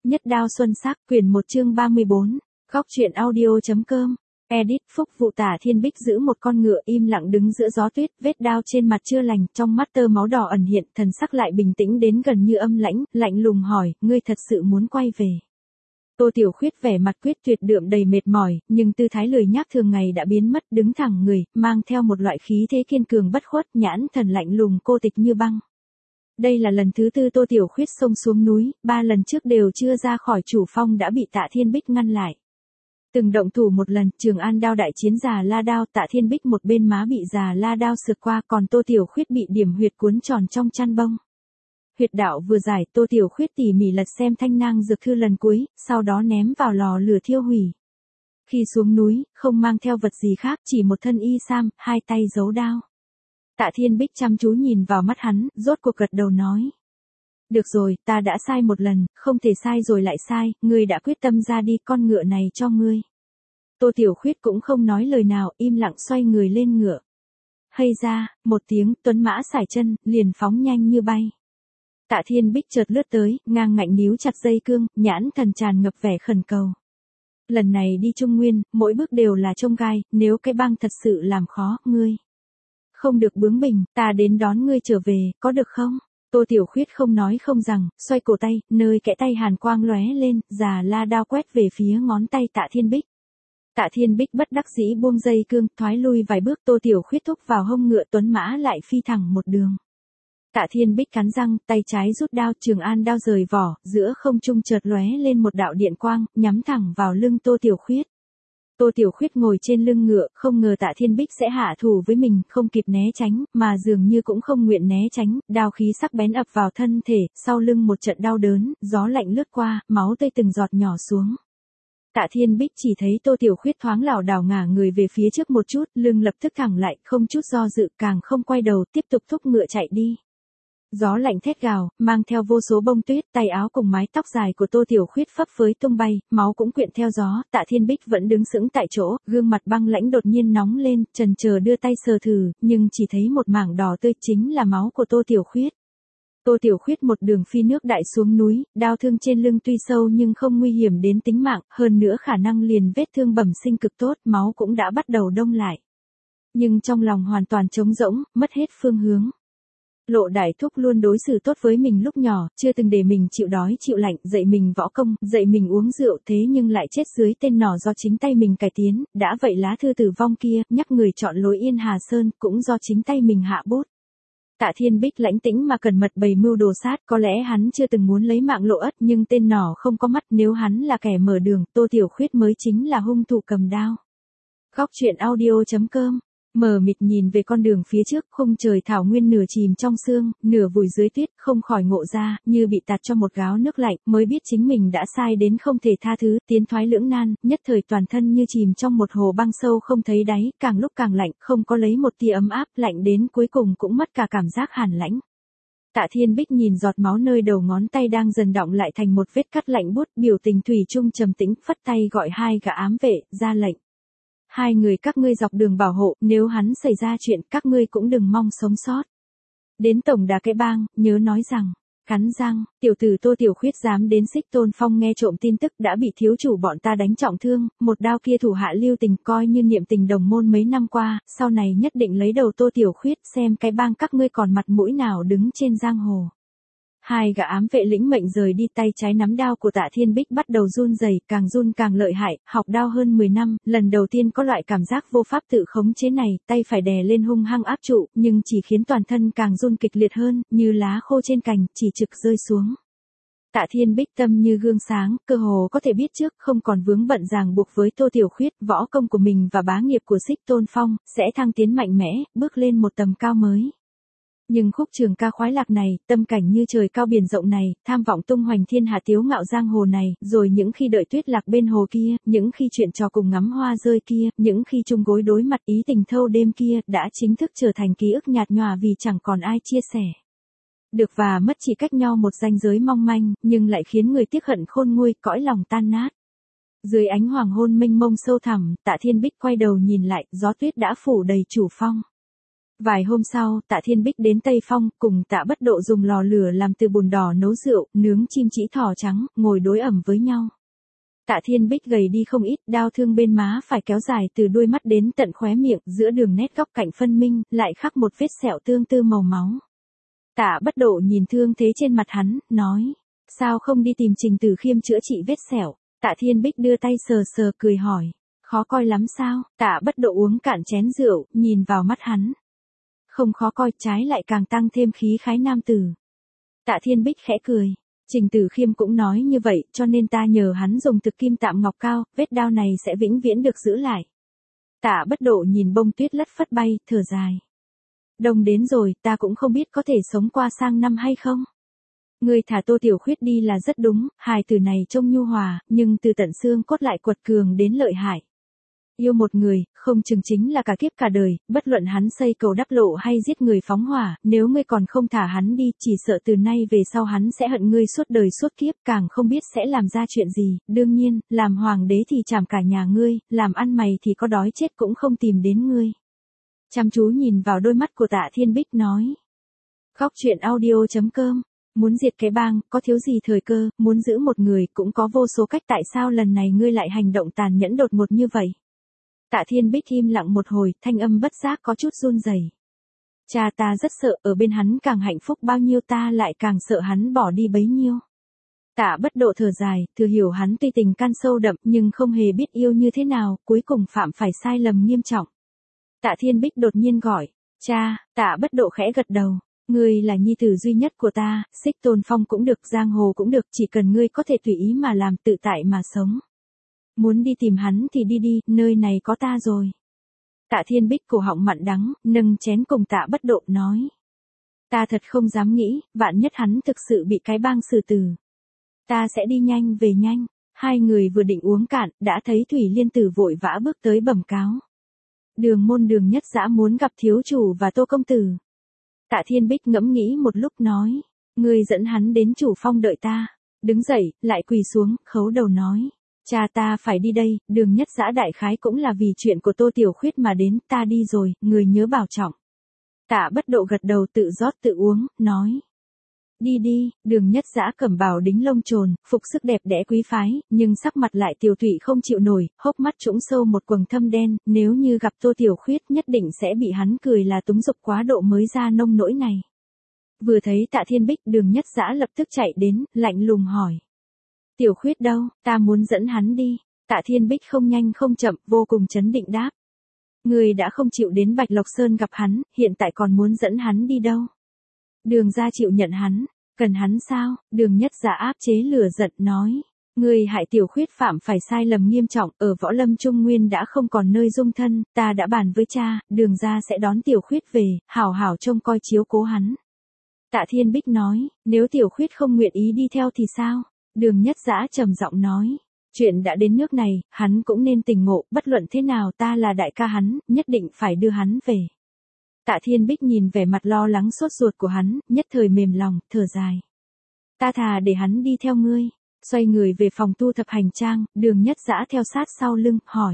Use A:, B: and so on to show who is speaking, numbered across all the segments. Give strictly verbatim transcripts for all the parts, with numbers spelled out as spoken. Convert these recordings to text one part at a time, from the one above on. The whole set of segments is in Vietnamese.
A: Nhất đao xuân sắc, quyển một chương ba mươi bốn, góc truyện audio.com, edit Phúc Vụ. Tả Thiên Bích giữ một con ngựa im lặng đứng giữa gió tuyết, vết đao trên mặt chưa lành, trong mắt tơ máu đỏ ẩn hiện, thần sắc lại bình tĩnh đến gần như âm lãnh, lạnh lùng hỏi, ngươi thật sự muốn quay về? Tô Tiểu Khuyết vẻ mặt quyết tuyệt đượm đầy mệt mỏi, nhưng tư thái lười nhác thường ngày đã biến mất, đứng thẳng người, mang theo một loại khí thế kiên cường bất khuất, nhãn thần lạnh lùng cô tịch như băng. Đây là lần thứ tư Tô Tiểu Khuyết xông xuống núi, ba lần trước đều chưa ra khỏi chủ phong đã bị Tạ Thiên Bích ngăn lại. Từng động thủ một lần, Trường An đao đại chiến Già La đao, Tạ Thiên Bích một bên má bị Già La đao sượt qua, còn Tô Tiểu Khuyết bị điểm huyệt cuốn tròn trong chăn bông. Huyệt đạo vừa giải, Tô Tiểu Khuyết tỉ mỉ lật xem thanh nang dược thư lần cuối, sau đó ném vào lò lửa thiêu hủy. Khi xuống núi, không mang theo vật gì khác, chỉ một thân y sam, hai tay giấu đao. Tạ Thiên Bích chăm chú nhìn vào mắt hắn, rốt cuộc gật đầu nói. Được rồi, ta đã sai một lần, không thể sai rồi lại sai, ngươi đã quyết tâm ra đi, con ngựa này cho ngươi. Tô Tiểu Khuyết cũng không nói lời nào, im lặng xoay người lên ngựa. Hây ra, một tiếng, tuấn mã sải chân, liền phóng nhanh như bay. Tạ Thiên Bích chợt lướt tới, ngang ngạnh níu chặt dây cương, nhãn thần tràn ngập vẻ khẩn cầu. Lần này đi Trung Nguyên, mỗi bước đều là chông gai, nếu cái băng thật sự làm khó, ngươi không được bướng bỉnh, ta đến đón ngươi trở về, có được không? Tô Tiểu Khuyết không nói không rằng, xoay cổ tay, nơi kẽ tay hàn quang lóe lên, Già La đao quét về phía ngón tay Tạ Thiên Bích. Tạ Thiên Bích bất đắc dĩ buông dây cương, thoái lui vài bước, Tô Tiểu Khuyết thúc vào hông ngựa, tuấn mã lại phi thẳng một đường. Tạ Thiên Bích cắn răng, tay trái rút đao, Trường An đao rời vỏ, giữa không trung chợt lóe lên một đạo điện quang, nhắm thẳng vào lưng Tô Tiểu Khuyết. Tô Tiểu Khuyết ngồi trên lưng ngựa, không ngờ Tạ Thiên Bích sẽ hạ thủ với mình, không kịp né tránh, mà dường như cũng không nguyện né tránh, đao khí sắc bén ập vào thân thể, sau lưng một trận đau đớn, gió lạnh lướt qua, máu tươi từng giọt nhỏ xuống. Tạ Thiên Bích chỉ thấy Tô Tiểu Khuyết thoáng lảo đảo ngả người về phía trước một chút, lưng lập tức thẳng lại, không chút do dự, càng không quay đầu, tiếp tục thúc ngựa chạy đi. Gió lạnh thét gào, mang theo vô số bông tuyết, tay áo cùng mái tóc dài của Tô Tiểu Khuyết phấp phới tung bay, máu cũng quyện theo gió, Tạ Thiên Bích vẫn đứng sững tại chỗ, gương mặt băng lãnh đột nhiên nóng lên, chần chờ đưa tay sờ thử, nhưng chỉ thấy một mảng đỏ tươi chính là máu của Tô Tiểu Khuyết. Tô Tiểu Khuyết một đường phi nước đại xuống núi, đao thương trên lưng tuy sâu nhưng không nguy hiểm đến tính mạng, hơn nữa khả năng liền vết thương bẩm sinh cực tốt, máu cũng đã bắt đầu đông lại. Nhưng trong lòng hoàn toàn trống rỗng, mất hết phương hướng. Lộ Đại Thúc luôn đối xử tốt với mình lúc nhỏ, chưa từng để mình chịu đói chịu lạnh, dạy mình võ công, dạy mình uống rượu, thế nhưng lại chết dưới tên nỏ do chính tay mình cải tiến, đã vậy lá thư tử vong kia, nhắc người chọn lối Yên Hà Sơn, cũng do chính tay mình hạ bút. Tạ Thiên Bích lãnh tĩnh mà cẩn mật bày mưu đồ sát, có lẽ hắn chưa từng muốn lấy mạng Lộ Ất, nhưng tên nỏ không có mắt, nếu hắn là kẻ mở đường, Tô Tiểu Khuyết mới chính là hung thủ cầm đao. Góc truyện audio.com, mờ mịt nhìn về con đường phía trước, khung trời thảo nguyên nửa chìm trong sương, nửa vùi dưới tuyết, không khỏi ngộ ra, như bị tạt cho một gáo nước lạnh, mới biết chính mình đã sai đến không thể tha thứ, tiến thoái lưỡng nan, nhất thời toàn thân như chìm trong một hồ băng sâu không thấy đáy, càng lúc càng lạnh, không có lấy một tia ấm áp, lạnh đến cuối cùng cũng mất cả cảm giác hàn lãnh. Tạ Thiên Bích nhìn giọt máu nơi đầu ngón tay đang dần đọng lại thành một vết cắt lạnh buốt, biểu tình thủy chung trầm tĩnh, phất tay gọi hai gã ám vệ, ra lệnh. Hai người các ngươi dọc đường bảo hộ, nếu hắn xảy ra chuyện, các ngươi cũng đừng mong sống sót. Đến tổng đà Cái Bang, nhớ nói rằng, cắn răng, tiểu tử Tô Tiểu Khuyết dám đến Xích Tôn Phong nghe trộm tin tức đã bị thiếu chủ bọn ta đánh trọng thương, một đao kia thủ hạ lưu tình coi như niệm tình đồng môn mấy năm qua, sau này nhất định lấy đầu Tô Tiểu Khuyết xem Cái Bang các ngươi còn mặt mũi nào đứng trên giang hồ. Hai gã ám vệ lĩnh mệnh rời đi, tay trái nắm đao của Tạ Thiên Bích bắt đầu run rẩy, càng run càng lợi hại, học đao hơn mười năm, lần đầu tiên có loại cảm giác vô pháp tự khống chế này, tay phải đè lên hung hăng áp trụ, nhưng chỉ khiến toàn thân càng run kịch liệt hơn, như lá khô trên cành, chỉ trực rơi xuống. Tạ Thiên Bích tâm như gương sáng, cơ hồ có thể biết trước, không còn vướng bận ràng buộc với Tô Tiểu Khuyết, võ công của mình và bá nghiệp của Xích Tôn Phong, sẽ thăng tiến mạnh mẽ, bước lên một tầm cao mới. Nhưng khúc trường ca khoái lạc này, tâm cảnh như trời cao biển rộng này, tham vọng tung hoành thiên hạ tiếu ngạo giang hồ này, rồi những khi đợi tuyết lạc bên hồ kia, những khi chuyện trò cùng ngắm hoa rơi kia, những khi chung gối đối mặt ý tình thâu đêm kia, đã chính thức trở thành ký ức nhạt nhòa vì chẳng còn ai chia sẻ. Được và mất chỉ cách nhau một ranh giới mong manh, nhưng lại khiến người tiếc hận khôn nguôi, cõi lòng tan nát. Dưới ánh hoàng hôn mênh mông sâu thẳm, Tạ Thiên Bích quay đầu nhìn lại, gió tuyết đã phủ đầy chủ phong. Vài hôm sau, Tạ Thiên Bích đến Tây Phong, cùng Tạ Bất Độ dùng lò lửa làm từ bùn đỏ nấu rượu, nướng chim chỉ thỏ trắng, ngồi đối ẩm với nhau. Tạ Thiên Bích gầy đi không ít, đau thương bên má phải kéo dài từ đuôi mắt đến tận khóe miệng, giữa đường nét góc cạnh phân minh, lại khắc một vết sẹo tương tư màu máu. Tạ Bất Độ nhìn thương thế trên mặt hắn, nói, sao không đi tìm Trình Tử Khiêm chữa trị vết sẹo? Tạ Thiên Bích đưa tay sờ sờ cười hỏi, khó coi lắm sao? Tạ Bất Độ uống cạn chén rượu, nhìn vào mắt hắn. Không khó coi, trái lại càng tăng thêm khí khái nam tử. Tạ Thiên Bích khẽ cười. Trình Tử Khiêm cũng nói như vậy, cho nên ta nhờ hắn dùng thực kim tạm ngọc cao, vết đao này sẽ vĩnh viễn được giữ lại. Tạ Bất Độ nhìn bông tuyết lất phất bay, thở dài. Đông đến rồi, ta cũng không biết có thể sống qua sang năm hay không. Ngươi thả Tô Tiểu Khuyết đi là rất đúng, hài tử này trông nhu hòa, nhưng từ tận xương cốt lại quật cường đến lợi hại. Yêu một người, không chừng chính là cả kiếp cả đời, bất luận hắn xây cầu đắp lộ hay giết người phóng hỏa, nếu ngươi còn không thả hắn đi, chỉ sợ từ nay về sau hắn sẽ hận ngươi suốt đời suốt kiếp, càng không biết sẽ làm ra chuyện gì, đương nhiên, làm hoàng đế thì chảm cả nhà ngươi, làm ăn mày thì có đói chết cũng không tìm đến ngươi. Chăm chú nhìn vào đôi mắt của Tạ Thiên Bích nói. Khóc chuyện audio chấm com. Muốn diệt cái bang, có thiếu gì thời cơ, muốn giữ một người cũng có vô số cách, tại sao lần này ngươi lại hành động tàn nhẫn đột ngột như vậy? Tạ Thiên Bích im lặng một hồi, thanh âm bất giác có chút run rẩy. Cha ta rất sợ, ở bên hắn càng hạnh phúc bao nhiêu ta lại càng sợ hắn bỏ đi bấy nhiêu. Tạ Bất Độ thở dài, thừa hiểu hắn tuy tình can sâu đậm nhưng không hề biết yêu như thế nào, cuối cùng phạm phải sai lầm nghiêm trọng. Tạ Thiên Bích đột nhiên gọi, cha. Tạ Bất Độ khẽ gật đầu. Ngươi là nhi tử duy nhất của ta, Xích Tôn Phong cũng được, giang hồ cũng được, chỉ cần ngươi có thể tùy ý mà làm, tự tại mà sống. Muốn đi tìm hắn thì đi đi, nơi này có ta rồi. Tạ Thiên Bích cổ họng mặn đắng, nâng chén cùng Tạ Bất Độ nói. Ta thật không dám nghĩ, vạn nhất hắn thực sự bị cái bang xử tử. Ta sẽ đi nhanh về nhanh. Hai người vừa định uống cạn, đã thấy Thủy Liên Tử vội vã bước tới bẩm cáo. Đường môn Đường Nhất Dã muốn gặp thiếu chủ và Tô công tử. Tạ Thiên Bích ngẫm nghĩ một lúc nói. Ngươi dẫn hắn đến chủ phong đợi ta. Đứng dậy, lại quỳ xuống, khấu đầu nói. Cha ta phải đi đây, Đường Nhất Dã đại khái cũng là vì chuyện của Tô Tiểu Khuyết mà đến, ta đi rồi, người nhớ bảo trọng. Tạ Bất Độ gật đầu tự rót tự uống, nói. Đi đi, Đường Nhất Dã cẩm bào đính lông trồn, phục sức đẹp đẽ quý phái, nhưng sắc mặt lại tiều tụy không chịu nổi, hốc mắt trũng sâu một quầng thâm đen, nếu như gặp Tô Tiểu Khuyết nhất định sẽ bị hắn cười là túng dục quá độ mới ra nông nỗi này. Vừa thấy Tạ Thiên Bích, Đường Nhất Dã lập tức chạy đến, lạnh lùng hỏi. Tiểu Khuyết đâu, ta muốn dẫn hắn đi. Tạ Thiên Bích không nhanh không chậm, vô cùng trấn định đáp. Người đã không chịu đến Bạch Lộc Sơn gặp hắn, hiện tại còn muốn dẫn hắn đi đâu? Đường gia chịu nhận hắn, cần hắn sao? Đường Nhất Dã áp chế lửa giận nói. Người hại Tiểu Khuyết phạm phải sai lầm nghiêm trọng, ở Võ Lâm Trung Nguyên đã không còn nơi dung thân, ta đã bàn với cha, Đường gia sẽ đón Tiểu Khuyết về, hảo hảo trông coi chiếu cố hắn. Tạ Thiên Bích nói, nếu Tiểu Khuyết không nguyện ý đi theo thì sao? Đường Nhất Dã trầm giọng nói, chuyện đã đến nước này, hắn cũng nên tỉnh ngộ, bất luận thế nào ta là đại ca hắn, nhất định phải đưa hắn về. Tạ Thiên Bích nhìn vẻ mặt lo lắng sốt ruột của hắn, nhất thời mềm lòng, thở dài. Ta thà để hắn đi theo ngươi. Xoay người về phòng tu thập hành trang, Đường Nhất Dã theo sát sau lưng, hỏi.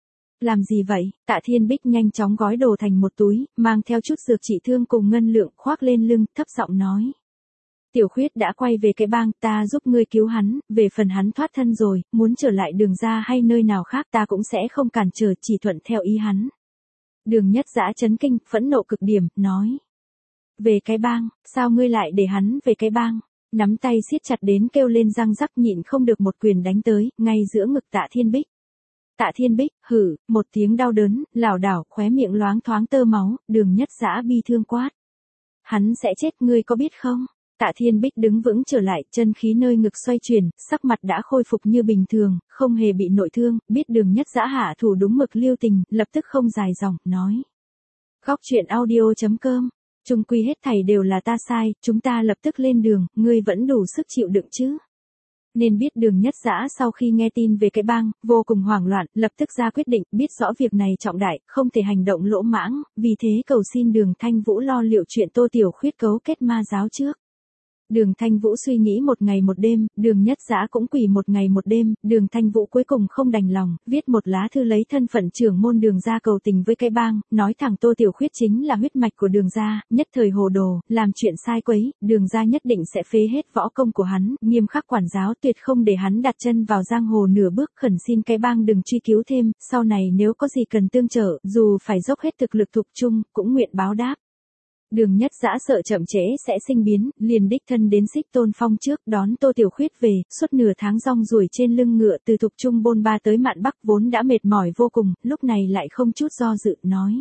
A: Làm gì vậy? Tạ Thiên Bích nhanh chóng gói đồ thành một túi, mang theo chút dược trị thương cùng ngân lượng, khoác lên lưng, thấp giọng nói. Tiểu Khuyết đã quay về cái bang, ta giúp ngươi cứu hắn, về phần hắn thoát thân rồi, muốn trở lại Đường gia hay nơi nào khác ta cũng sẽ không cản trở, chỉ thuận theo ý hắn. Đường Nhất Dã chấn kinh, phẫn nộ cực điểm, nói. Về cái bang, sao ngươi lại để hắn về cái bang? Nắm tay siết chặt đến kêu lên răng rắc, nhịn không được một quyền đánh tới, ngay giữa ngực Tạ Thiên Bích. Tạ Thiên Bích, hử, một tiếng đau đớn, lảo đảo, khóe miệng loáng thoáng tơ máu, Đường Nhất Dã bi thương quát. Hắn sẽ chết, ngươi có biết không? Tạ Thiên Bích đứng vững trở lại, chân khí nơi ngực xoay chuyển, sắc mặt đã khôi phục như bình thường, không hề bị nội thương, biết Đường Nhất Dã hạ thủ đúng mực lưu tình, lập tức không dài dòng, nói. Khóc chuyện audio chấm com, chung quy hết thảy đều là ta sai, chúng ta lập tức lên đường, ngươi vẫn đủ sức chịu đựng chứ? Nên biết Đường Nhất Dã sau khi nghe tin về cái bang, vô cùng hoảng loạn, lập tức ra quyết định, biết rõ việc này trọng đại, không thể hành động lỗ mãng, vì thế cầu xin Đường Thanh Vũ lo liệu chuyện Tô Tiểu Khuyết cấu kết ma giáo trước. Đường Thanh Vũ suy nghĩ một ngày một đêm, Đường Nhất Dã cũng quỳ một ngày một đêm, Đường Thanh Vũ cuối cùng không đành lòng, viết một lá thư lấy thân phận trưởng môn Đường gia cầu tình với cái bang, nói thẳng Tô Tiểu Khuyết chính là huyết mạch của Đường gia, nhất thời hồ đồ, làm chuyện sai quấy, Đường gia nhất định sẽ phế hết võ công của hắn, nghiêm khắc quản giáo tuyệt không để hắn đặt chân vào giang hồ nửa bước, khẩn xin cái bang đừng truy cứu thêm, sau này nếu có gì cần tương trợ, dù phải dốc hết thực lực thục chung, cũng nguyện báo đáp. Đường Nhất Dã sợ chậm trễ sẽ sinh biến, liền đích thân đến Xích Tôn Phong trước, đón Tô Tiểu Khuyết về, suốt nửa tháng rong ruổi trên lưng ngựa từ Thục Trung bôn ba tới Mạn Bắc vốn đã mệt mỏi vô cùng, lúc này lại không chút do dự, nói.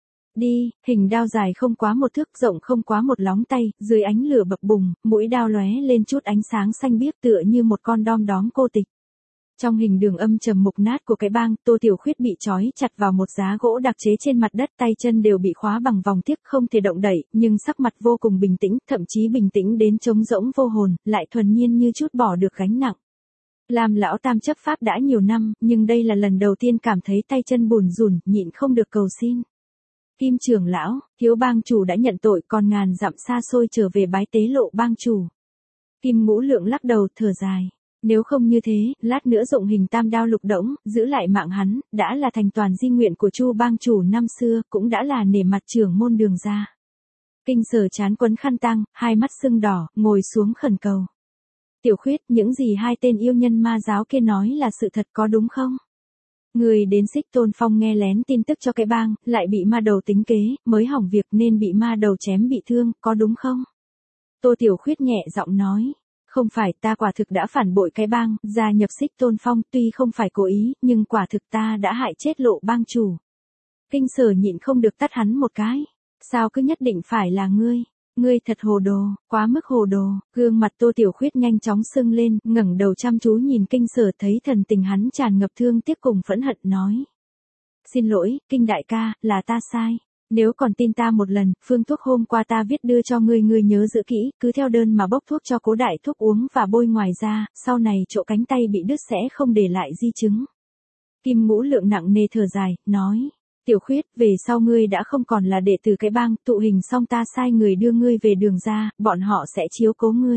A: Đi, hình đao dài không quá một thước, rộng không quá một lóng tay, dưới ánh lửa bập bùng, mũi đao lóe lên chút ánh sáng xanh biếc tựa như một con đom đóm cô tịch. Trong hình đường âm trầm mục nát của cái bang, Tô Tiểu Khuyết bị trói chặt vào một giá gỗ đặc chế trên mặt đất, tay chân đều bị khóa bằng vòng thiếc không thể động đậy, nhưng sắc mặt vô cùng bình tĩnh, thậm chí bình tĩnh đến trống rỗng vô hồn, lại thuần nhiên như chút bỏ được gánh nặng. Làm lão tam chấp pháp đã nhiều năm, nhưng đây là lần đầu tiên cảm thấy tay chân bùn rùn, nhịn không được cầu xin. Kim trưởng lão, thiếu bang chủ đã nhận tội, còn ngàn dặm xa xôi trở về bái tế lộ bang chủ. Kim Ngũ Lượng lắc đầu thở dài. Nếu không như thế, lát nữa dụng hình tam đao lục đổng, giữ lại mạng hắn, đã là thành toàn di nguyện của Chu bang chủ năm xưa, cũng đã là nể mặt trưởng môn Đường gia. Kinh Sở chán quấn khăn tang, hai mắt sưng đỏ, ngồi xuống khẩn cầu. Tiểu Khuyết, những gì hai tên yêu nhân ma giáo kia nói là sự thật có đúng không? Người đến Xích Tôn Phong nghe lén tin tức cho cái bang, lại bị ma đầu tính kế, mới hỏng việc nên bị ma đầu chém bị thương, có đúng không? Tô Tiểu Khuyết nhẹ giọng nói. Không phải, ta quả thực đã phản bội cái bang, gia nhập Xích Tôn Phong, tuy không phải cố ý, nhưng quả thực ta đã hại chết Lộ bang chủ. Kinh Sở nhịn không được tắt hắn một cái. Sao cứ nhất định phải là ngươi? Ngươi thật hồ đồ, quá mức hồ đồ. Gương mặt Tô Tiểu Khuyết nhanh chóng sưng lên, ngẩng đầu chăm chú nhìn Kinh Sở, thấy thần tình hắn tràn ngập thương tiếc cùng phẫn hận, nói. Xin lỗi, Kinh đại ca, là ta sai. Nếu còn tin ta một lần, phương thuốc hôm qua ta viết đưa cho ngươi, ngươi nhớ giữ kỹ, cứ theo đơn mà bốc thuốc cho Cố đại thúc uống và bôi ngoài ra, sau này chỗ cánh tay bị đứt sẽ không để lại di chứng. Kim Ngũ Lượng nặng nề thở dài, nói. Tiểu Khuyết, về sau ngươi đã không còn là đệ tử cái bang, tụ hình xong ta sai người đưa ngươi về Đường gia, bọn họ sẽ chiếu cố ngươi.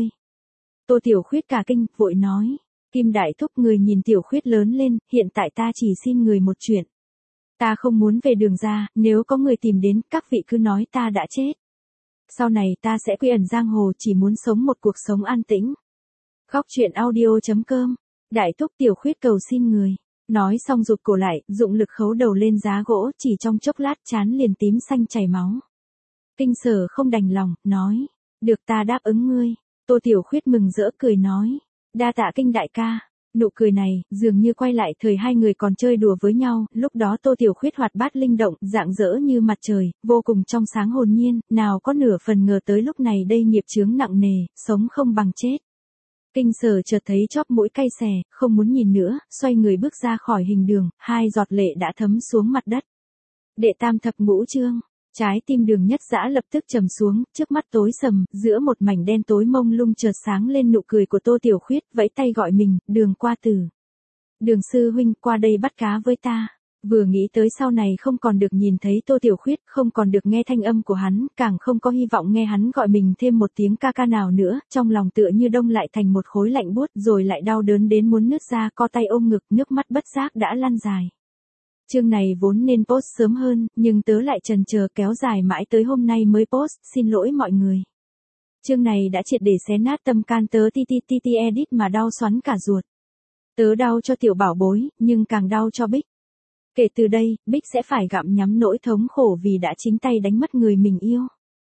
A: Tô Tiểu Khuyết cả kinh, vội nói. Kim đại thúc, người nhìn Tiểu Khuyết lớn lên, hiện tại ta chỉ xin người một chuyện. Ta không muốn về Đường gia, nếu có người tìm đến, các vị cứ nói ta đã chết. Sau này ta sẽ quy ẩn giang hồ, chỉ muốn sống một cuộc sống an tĩnh. Góc truyện audio chấm com. Đại thúc Tiểu Khuyết cầu xin người. Nói xong rụt cổ lại, dụng lực khấu đầu lên giá gỗ, chỉ trong chốc lát trán liền tím xanh chảy máu. Kinh Sở không đành lòng, nói. Được, ta đáp ứng ngươi. Tô Tiểu Khuyết mừng rỡ cười nói. Đa tạ Kinh đại ca. Nụ cười này, dường như quay lại thời hai người còn chơi đùa với nhau, lúc đó Tô Tiểu Khuyết hoạt bát linh động, rạng rỡ như mặt trời, vô cùng trong sáng hồn nhiên, nào có nửa phần ngờ tới lúc này đây nghiệp chướng nặng nề, sống không bằng chết. Kinh Sở chợt thấy chóp mũi cay xè, không muốn nhìn nữa, xoay người bước ra khỏi hình đường, hai giọt lệ đã thấm xuống mặt đất. Đệ tam thập ngũ chương. Trái tim Đường Nhất Dã lập tức trầm xuống, trước mắt tối sầm, giữa một mảnh đen tối mông lung chợt sáng lên nụ cười của Tô Tiểu Khuyết, vẫy tay gọi mình, Đường qua tử. Đường sư huynh, qua đây bắt cá với ta. Vừa nghĩ tới sau này không còn được nhìn thấy Tô Tiểu Khuyết, không còn được nghe thanh âm của hắn, càng không có hy vọng nghe hắn gọi mình thêm một tiếng ca ca nào nữa, trong lòng tựa như đông lại thành một khối lạnh buốt, rồi lại đau đớn đến muốn nứt ra, co tay ôm ngực, nước mắt bất giác đã lăn dài. Chương này vốn nên post sớm hơn, nhưng tớ lại chần chờ kéo dài mãi tới hôm nay mới post, xin lỗi mọi người. Chương này đã triệt để xé nát tâm can tớ ti ti ti ti edit mà đau xoắn cả ruột. Tớ đau cho tiểu bảo bối, nhưng càng đau cho Bích. Kể từ đây, Bích sẽ phải gặm nhắm nỗi thống khổ vì đã chính tay đánh mất người mình yêu.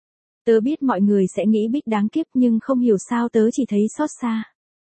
A: Tớ biết mọi người sẽ nghĩ Bích đáng kiếp nhưng không hiểu sao tớ chỉ thấy xót xa.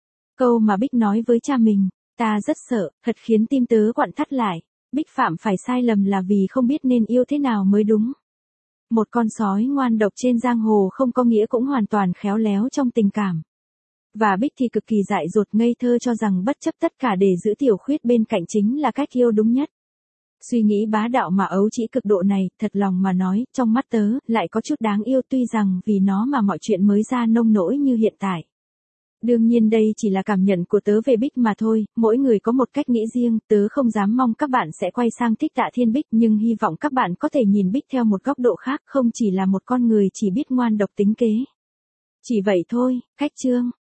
A: Câu mà Bích nói với cha mình, ta rất sợ, thật khiến tim tớ quặn thắt lại. Bích phạm phải sai lầm là vì không biết nên yêu thế nào mới đúng. Một con sói ngoan độc trên giang hồ không có nghĩa cũng hoàn toàn khéo léo trong tình cảm. Và Bích thì cực kỳ dại dột ngây thơ cho rằng bất chấp tất cả để giữ Tiểu Khuyết bên cạnh chính là cách yêu đúng nhất. Suy nghĩ bá đạo mà ấu trĩ cực độ này, thật lòng mà nói, trong mắt tớ, lại có chút đáng yêu tuy rằng vì nó mà mọi chuyện mới ra nông nỗi như hiện tại. Đương nhiên đây chỉ là cảm nhận của tớ về Bích mà thôi, mỗi người có một cách nghĩ riêng, tớ không dám mong các bạn sẽ quay sang thích Tạ Thiên Bích nhưng hy vọng các bạn có thể nhìn Bích theo một góc độ khác, không chỉ là một con người chỉ biết ngoan độc tính kế. Chỉ vậy thôi, khách trương.